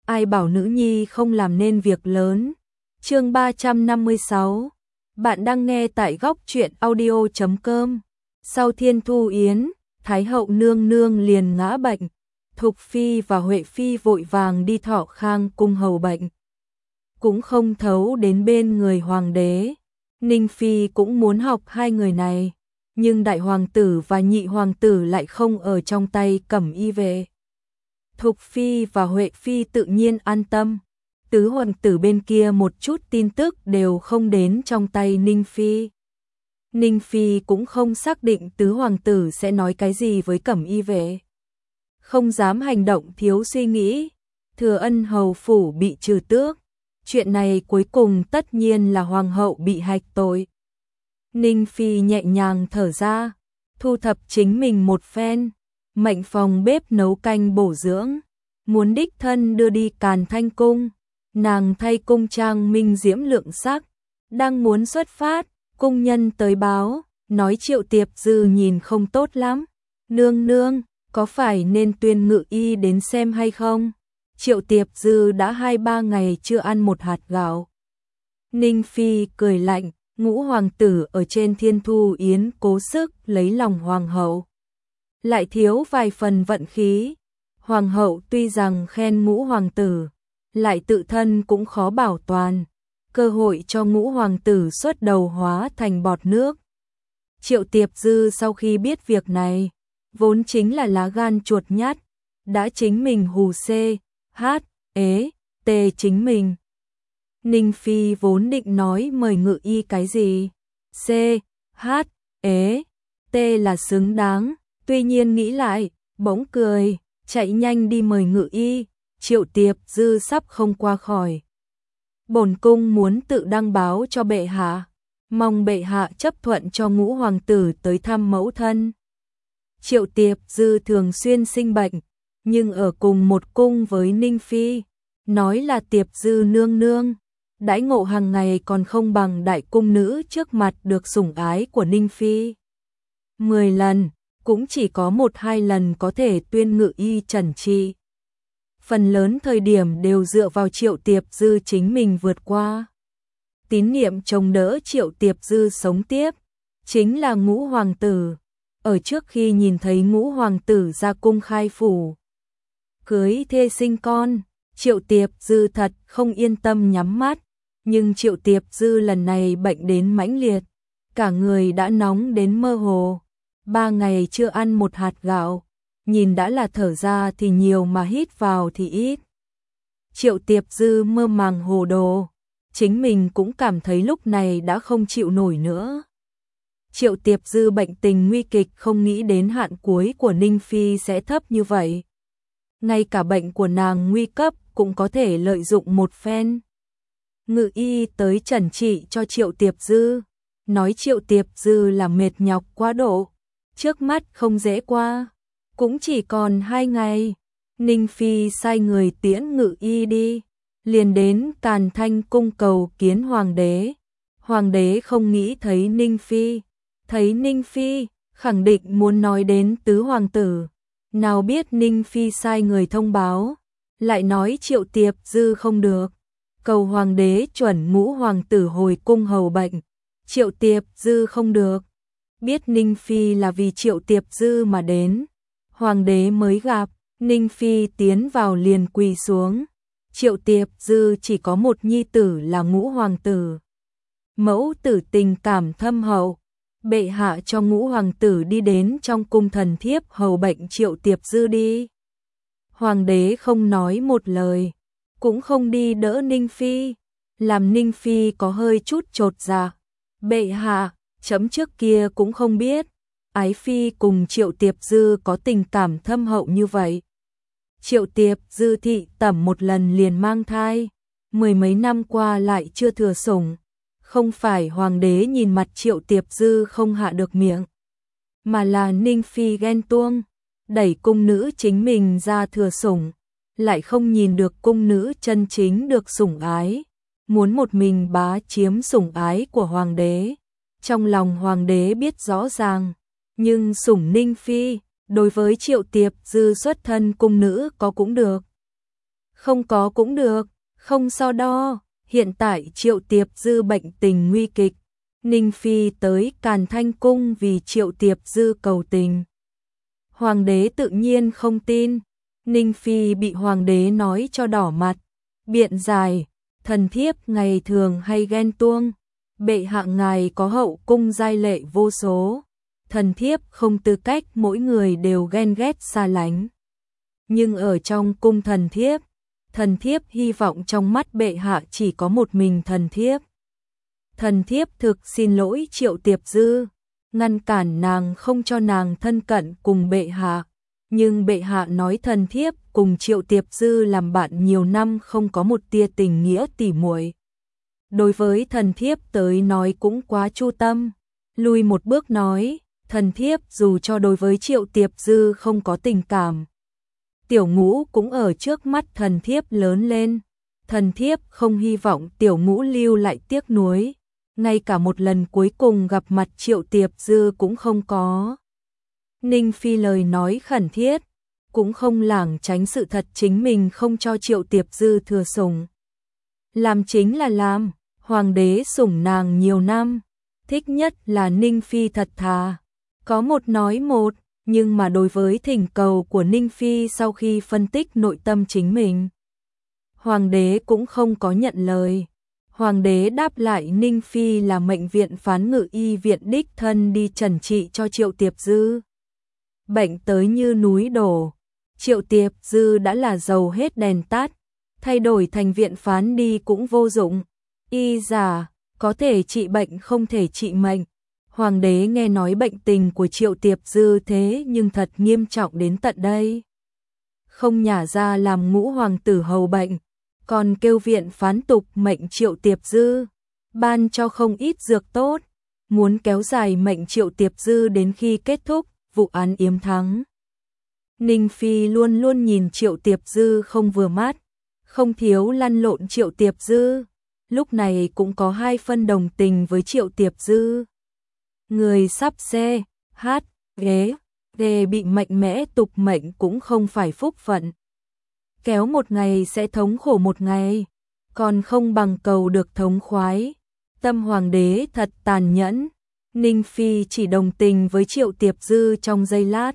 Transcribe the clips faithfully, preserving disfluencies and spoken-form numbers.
ai bảo nữ nhi không làm nên việc lớn. Chương ba trăm năm mươi sáu. Bạn đang nghe tại góc truyện audio chấm com. Sau Thiên Thu Yến, Thái hậu nương nương liền ngã bệnh. Thục phi và Huệ phi vội vàng đi Thọ Khang cung hầu bệnh. Cũng không thấu đến bên người hoàng đế. Ninh phi cũng muốn học hai người này, nhưng đại hoàng tử và nhị hoàng tử lại không ở trong tay Cẩm Y vệ. Thục phi và Huệ phi tự nhiên an tâm. Tứ hoàng tử bên kia một chút tin tức đều không đến trong tay Ninh phi. Ninh phi cũng không xác định tứ hoàng tử sẽ nói cái gì với Cẩm Y vệ. Không dám hành động thiếu suy nghĩ. Thừa Ân hầu phủ bị trừ tước. Chuyện này cuối cùng tất nhiên là hoàng hậu bị hạch tội. Ninh phi nhẹ nhàng thở ra, thu thập chính mình một phen, mệnh phòng bếp nấu canh bổ dưỡng, muốn đích thân đưa đi Càn Thanh cung. Nàng thay cung trang minh diễm lượng sắc, đang muốn xuất phát, cung nhân tới báo, nói Triệu Tiệp Dư nhìn không tốt lắm. Nương nương, có phải nên tuyên ngự y đến xem hay không? Triệu Tiệp Dư đã hai ba ngày chưa ăn một hạt gạo. Ninh phi cười lạnh, ngũ hoàng tử ở trên Thiên Thu Yến cố sức lấy lòng hoàng hậu. Lại thiếu vài phần vận khí. Hoàng hậu tuy rằng khen ngũ hoàng tử, lại tự thân cũng khó bảo toàn. Cơ hội cho ngũ hoàng tử xuất đầu hóa thành bọt nước. Triệu Tiệp Dư sau khi biết việc này, vốn chính là lá gan chuột nhắt, đã chính mình hù xê, hát, ế, tê chính mình. Ninh phi vốn định nói mời ngự y cái gì, c, h, ế, t là xứng đáng, tuy nhiên nghĩ lại, bỗng cười, chạy nhanh đi mời ngự y. Triệu Tiệp Dư sắp không qua khỏi. Bổn cung muốn tự đăng báo cho bệ hạ, mong bệ hạ chấp thuận cho ngũ hoàng tử tới thăm mẫu thân. Triệu Tiệp Dư thường xuyên sinh bệnh, nhưng ở cùng một cung với Ninh phi, nói là Tiệp Dư nương nương, đãi ngộ hàng ngày còn không bằng đại cung nữ trước mặt được sủng ái của Ninh phi. Mười lần, cũng chỉ có một hai lần có thể tuyên ngự y trần trị. Phần lớn thời điểm đều dựa vào Triệu Tiệp Dư chính mình vượt qua. Tín niệm chống đỡ Triệu Tiệp Dư sống tiếp, chính là ngũ hoàng tử. Ở trước khi nhìn thấy ngũ hoàng tử ra cung khai phủ, cưới thê sinh con, Triệu Tiệp Dư thật không yên tâm nhắm mắt. Nhưng Triệu Tiệp Dư lần này bệnh đến mãnh liệt, cả người đã nóng đến mơ hồ. Ba ngày chưa ăn một hạt gạo, nhìn đã là thở ra thì nhiều mà hít vào thì ít. Triệu Tiệp Dư mơ màng hồ đồ, chính mình cũng cảm thấy lúc này đã không chịu nổi nữa. Triệu Tiệp Dư bệnh tình nguy kịch, không nghĩ đến hạn cuối của Ninh phi sẽ thấp như vậy. Ngay cả bệnh của nàng nguy cấp cũng có thể lợi dụng một phen. Ngự y tới trần trị cho Triệu Tiệp Dư, nói Triệu Tiệp Dư là mệt nhọc quá độ, trước mắt không dễ qua, cũng chỉ còn hai ngày. Ninh phi sai người tiễn ngự y đi, liền đến Càn Thanh cung cầu kiến hoàng đế. Hoàng đế không nghĩ thấy Ninh phi, thấy Ninh phi khẳng định muốn nói đến tứ hoàng tử, nào biết Ninh phi sai người thông báo, lại nói Triệu Tiệp Dư không được, cầu hoàng đế chuẩn ngũ hoàng tử hồi cung hầu bệnh. Triệu Tiệp Dư không được, biết Ninh phi là vì Triệu Tiệp Dư mà đến, hoàng đế mới gặp. Ninh phi tiến vào liền quỳ xuống. Triệu Tiệp Dư chỉ có một nhi tử là ngũ hoàng tử, mẫu tử tình cảm thâm hậu, bệ hạ cho ngũ hoàng tử đi đến trong cung thần thiếp hầu bệnh Triệu Tiệp Dư đi. Hoàng đế không nói một lời, cũng không đi đỡ Ninh phi, làm Ninh phi có hơi chút chột dạ. Bệ hạ, chấm trước kia cũng không biết, ái phi cùng Triệu Tiệp Dư có tình cảm thâm hậu như vậy. Triệu Tiệp Dư thị tẩm một lần liền mang thai, mười mấy năm qua lại chưa thừa sủng. Không phải hoàng đế nhìn mặt Triệu Tiệp Dư không hạ được miệng, mà là Ninh phi ghen tuông, đẩy cung nữ chính mình ra thừa sủng, lại không nhìn được cung nữ chân chính được sủng ái, muốn một mình bá chiếm sủng ái của hoàng đế. Trong lòng hoàng đế biết rõ ràng, nhưng sủng Ninh phi, đối với Triệu Tiệp Dư xuất thân cung nữ có cũng được, Không có cũng được, không so đo, hiện tại Triệu Tiệp Dư bệnh tình nguy kịch, Ninh Phi tới Càn Thanh Cung vì Triệu Tiệp Dư cầu tình. Hoàng đế tự nhiên không tin, Ninh Phi bị hoàng đế nói cho đỏ mặt, biện giải, thần thiếp ngày thường hay ghen tuông, bệ hạ ngài có hậu cung giai lệ vô số, thần thiếp không tư cách mỗi người đều ghen ghét xa lánh. Nhưng ở trong cung thần thiếp, thần thiếp hy vọng trong mắt bệ hạ chỉ có một mình thần thiếp. Thần thiếp thực xin lỗi Triệu Tiệp Dư, ngăn cản nàng không cho nàng thân cận cùng bệ hạ, nhưng bệ hạ nói thần thiếp cùng Triệu Tiệp Dư làm bạn nhiều năm không có một tia tình nghĩa tỉ muội. Đối với thần thiếp tới nói cũng quá chu tâm, lùi một bước nói, thần thiếp dù cho đối với Triệu Tiệp Dư không có tình cảm, tiểu ngũ cũng ở trước mắt thần thiếp lớn lên, thần thiếp không hy vọng tiểu ngũ lưu lại tiếc nuối, ngay cả một lần cuối cùng gặp mặt Triệu Tiệp Dư cũng không có. Ninh Phi lời nói khẩn thiết, cũng không lảng tránh sự thật chính mình không cho Triệu Tiệp Dư thừa sủng. Làm chính là làm, hoàng đế sủng nàng nhiều năm, thích nhất là Ninh Phi thật thà, có một nói một, nhưng mà đối với thỉnh cầu của Ninh Phi sau khi phân tích nội tâm chính mình, hoàng đế cũng không có nhận lời. Hoàng đế đáp lại Ninh Phi là mệnh viện phán ngự y viện đích thân đi trần trị cho Triệu Tiệp Dư. Bệnh tới như núi đổ, Triệu Tiệp Dư đã là dầu hết đèn tắt, thay đổi thành viện phán đi cũng vô dụng. Y giả, có thể trị bệnh không thể trị mệnh. Hoàng đế nghe nói bệnh tình của Triệu Tiệp Dư thế nhưng thật nghiêm trọng đến tận đây. Không nhả ra làm ngũ hoàng tử hầu bệnh, còn kêu viện phán tục mệnh Triệu Tiệp Dư, ban cho không ít dược tốt, muốn kéo dài mệnh Triệu Tiệp Dư đến khi kết thúc vụ án yếm thắng. Ninh Phi luôn luôn nhìn Triệu Tiệp Dư không vừa mắt, không thiếu lăn lộn Triệu Tiệp Dư, lúc này cũng có hai phân đồng tình với Triệu Tiệp Dư. Người sắp xe, hát, ghế, đề bị mạnh mẽ tục mệnh cũng không phải phúc phận. Kéo một ngày sẽ thống khổ một ngày, còn không bằng cầu được thống khoái. Tâm hoàng đế thật tàn nhẫn, Ninh Phi chỉ đồng tình với Triệu Tiệp Dư trong giây lát.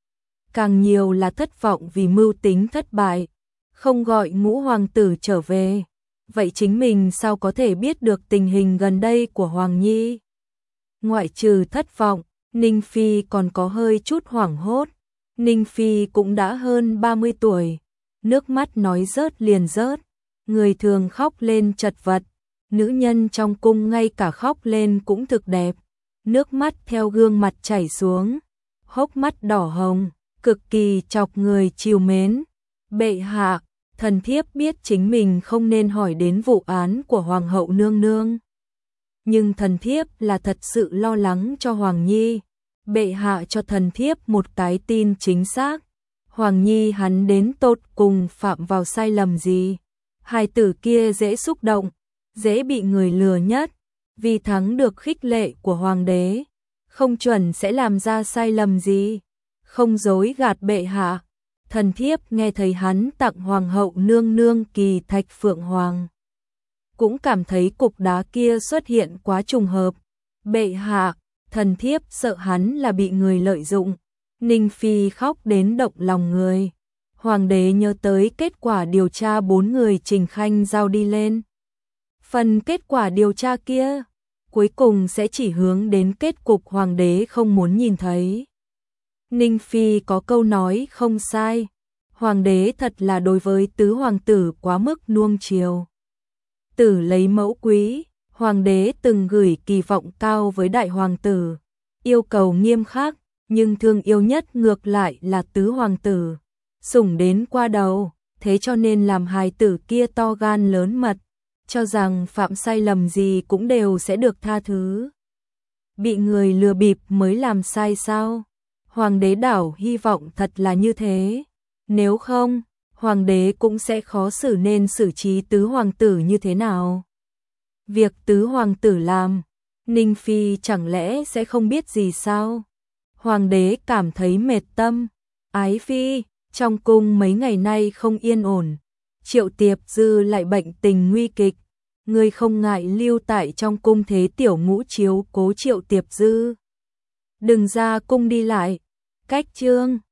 Càng nhiều là thất vọng vì mưu tính thất bại, không gọi ngũ hoàng tử trở về. Vậy chính mình sao có thể biết được tình hình gần đây của Hoàng Nhi? Ngoại trừ thất vọng, Ninh Phi còn có hơi chút hoảng hốt. Ninh Phi cũng đã hơn ba mươi tuổi, nước mắt nói rớt liền rớt, người thường khóc lên chật vật, nữ nhân trong cung ngay cả khóc lên cũng thực đẹp, nước mắt theo gương mặt chảy xuống, hốc mắt đỏ hồng, cực kỳ chọc người trìu mến. Bệ hạ, thần thiếp biết chính mình không nên hỏi đến vụ án của Hoàng hậu nương nương, nhưng thần thiếp là thật sự lo lắng cho Hoàng Nhi, bệ hạ cho thần thiếp một cái tin chính xác. Hoàng Nhi hắn đến tột cùng phạm vào sai lầm gì? Hài tử kia dễ xúc động, dễ bị người lừa nhất, vì thắng được khích lệ của hoàng đế, không chuẩn sẽ làm ra sai lầm gì, không dối gạt bệ hạ. Thần thiếp nghe thấy hắn tặng hoàng hậu nương nương kỳ thạch phượng hoàng, cũng cảm thấy cục đá kia xuất hiện quá trùng hợp. Bệ hạ, thần thiếp sợ hắn là bị người lợi dụng. Ninh Phi khóc đến động lòng người. Hoàng đế nhớ tới kết quả điều tra bốn người Trình Khanh giao đi lên. Phần kết quả điều tra kia, cuối cùng sẽ chỉ hướng đến kết cục hoàng đế không muốn nhìn thấy. Ninh Phi có câu nói không sai, hoàng đế thật là đối với tứ hoàng tử quá mức nuông chiều. Tử lấy mẫu quý, hoàng đế từng gửi kỳ vọng cao với đại hoàng tử, yêu cầu nghiêm khắc, nhưng thương yêu nhất ngược lại là tứ hoàng tử, sủng đến qua đầu, thế cho nên làm hài tử kia to gan lớn mật, cho rằng phạm sai lầm gì cũng đều sẽ được tha thứ. Bị người lừa bịp mới làm sai sao? Hoàng đế đảo hy vọng thật là như thế, nếu không, hoàng đế cũng sẽ khó xử nên xử trí tứ hoàng tử như thế nào. Việc tứ hoàng tử làm, Ninh Phi chẳng lẽ sẽ không biết gì sao? Hoàng đế cảm thấy mệt tâm. Ái phi, trong cung mấy ngày nay không yên ổn. Triệu Tiệp Dư lại bệnh tình nguy kịch, ngươi không ngại lưu tại trong cung thế tiểu ngũ chiếu cố Triệu Tiệp Dư. Đừng ra cung đi lại. Cách chương